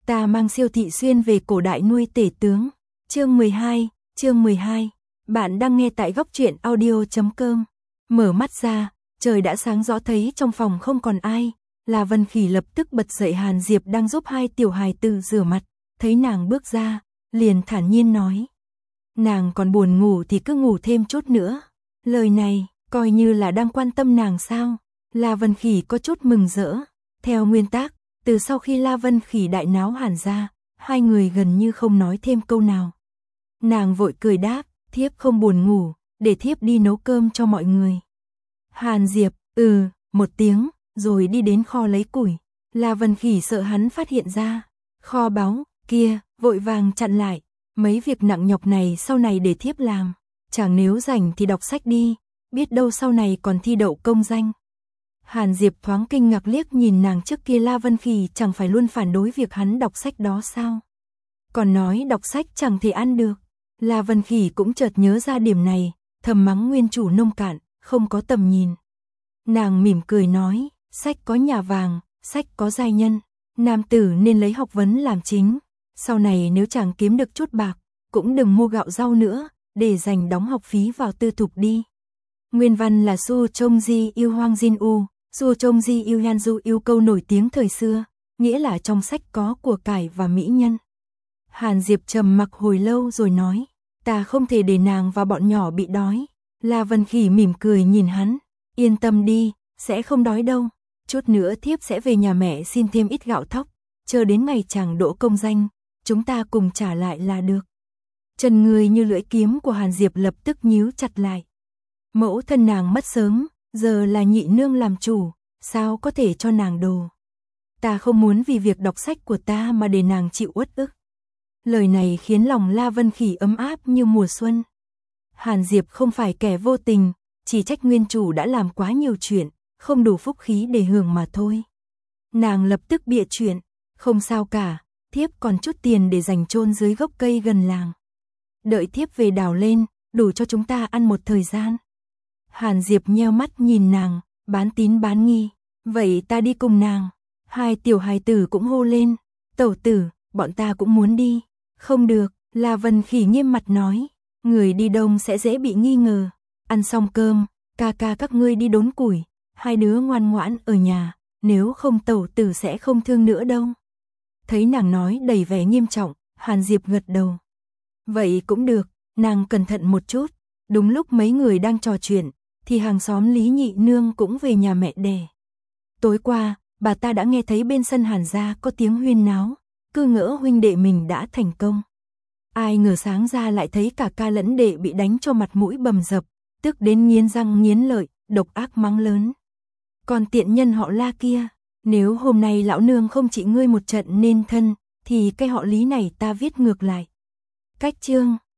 Ta mang Siêu Thị Xuyên về cổ đại nuôi tể tướng. Chương 12. Bạn đang nghe tại góc truyện audio.com. Mở mắt ra, trời đã sáng rõ, thấy trong phòng không còn ai. La Vân Khỉ lập tức bật dậy. Hàn Diệp đang giúp hai tiểu hài tử rửa mặt, thấy nàng bước ra, liền thản nhiên nói: nàng còn buồn ngủ thì cứ ngủ thêm chút nữa. Lời này, coi như là đang quan tâm nàng sao? La Vân Khỉ có chút mừng rỡ. Theo nguyên tắc, từ sau khi La Vân Khỉ đại náo Hàn gia, hai người gần như không nói thêm câu nào. Nàng vội cười đáp: thiếp không buồn ngủ, để thiếp đi nấu cơm cho mọi người. Hàn Diệp, một tiếng, rồi đi đến kho lấy củi. La Vân Khỉ sợ hắn phát hiện ra kho báu kia, vội vàng chặn lại: mấy việc nặng nhọc này sau này để thiếp làm, chẳng nếu rảnh thì đọc sách đi, biết đâu sau này còn thi đậu công danh. Hàn Diệp thoáng kinh ngạc liếc nhìn nàng, trước kia La Vân Khỉ chẳng phải luôn phản đối việc hắn đọc sách đó sao? Còn nói đọc sách chẳng thể ăn được. La Vân Khỉ cũng chợt nhớ ra điểm này, thầm mắng nguyên chủ nông cạn, không có tầm nhìn. Nàng mỉm cười nói: sách có nhà vàng, sách có giai nhân, nam tử nên lấy học vấn làm chính. Sau này nếu chàng kiếm được chút bạc, cũng đừng mua gạo rau nữa, để dành đóng học phí vào tư thục đi. Nguyên văn là Su Trông Di Yêu Hoang Jin U, Su Trông Di Yêu Yan Du Yêu, câu nổi tiếng thời xưa, nghĩa là trong sách có của cải và mỹ nhân. Hàn Diệp trầm mặc hồi lâu rồi nói: ta không thể để nàng và bọn nhỏ bị đói. La Vân Khỉ mỉm cười nhìn hắn: yên tâm đi, sẽ không đói đâu. Chút nữa thiếp sẽ về nhà mẹ xin thêm ít gạo thóc, chờ đến ngày chàng đỗ công danh, chúng ta cùng trả lại là được. Chân người như lưỡi kiếm của Hàn Diệp lập tức nhíu chặt lại. Mẫu thân nàng mất sớm, giờ là nhị nương làm chủ, sao có thể cho nàng đồ. Ta không muốn vì việc đọc sách của ta mà để nàng chịu uất ức. Lời này khiến lòng La Vân Khỉ ấm áp như mùa xuân. Hàn Diệp không phải kẻ vô tình, chỉ trách nguyên chủ đã làm quá nhiều chuyện, không đủ phúc khí để hưởng mà thôi. Nàng lập tức bịa chuyện: không sao cả, thiếp còn chút tiền để dành chôn dưới gốc cây gần làng. Đợi thiếp về đào lên, đủ cho chúng ta ăn một thời gian. Hàn Diệp nheo mắt nhìn nàng, bán tín bán nghi: vậy ta đi cùng nàng. Hai tiểu hài tử cũng hô lên: tẩu tử, bọn ta cũng muốn đi. Không được, La Vân Khỉ nghiêm mặt nói: người đi đông sẽ dễ bị nghi ngờ. Ăn xong cơm, ca các ngươi đi đốn củi, hai đứa ngoan ngoãn ở nhà, nếu không tẩu tử sẽ không thương nữa đâu. Thấy nàng nói đầy vẻ nghiêm trọng, Hàn Diệp gật đầu. Vậy cũng được, nàng cẩn thận một chút. Đúng lúc mấy người đang trò chuyện, thì hàng xóm Lý Nhị Nương cũng về nhà mẹ đẻ. Tối qua, bà ta đã nghe thấy bên sân Hàn gia có tiếng huyên náo, cứ ngỡ huynh đệ mình đã thành công. Ai ngờ sáng ra lại thấy cả ca lẫn đệ bị đánh cho mặt mũi bầm dập, tức đến nghiến răng nghiến lợi, độc ác mắng lớn: còn tiện nhân họ La kia, nếu hôm nay lão nương không trị ngươi một trận nên thân, thì cái họ Lý này ta viết ngược lại. Cách chương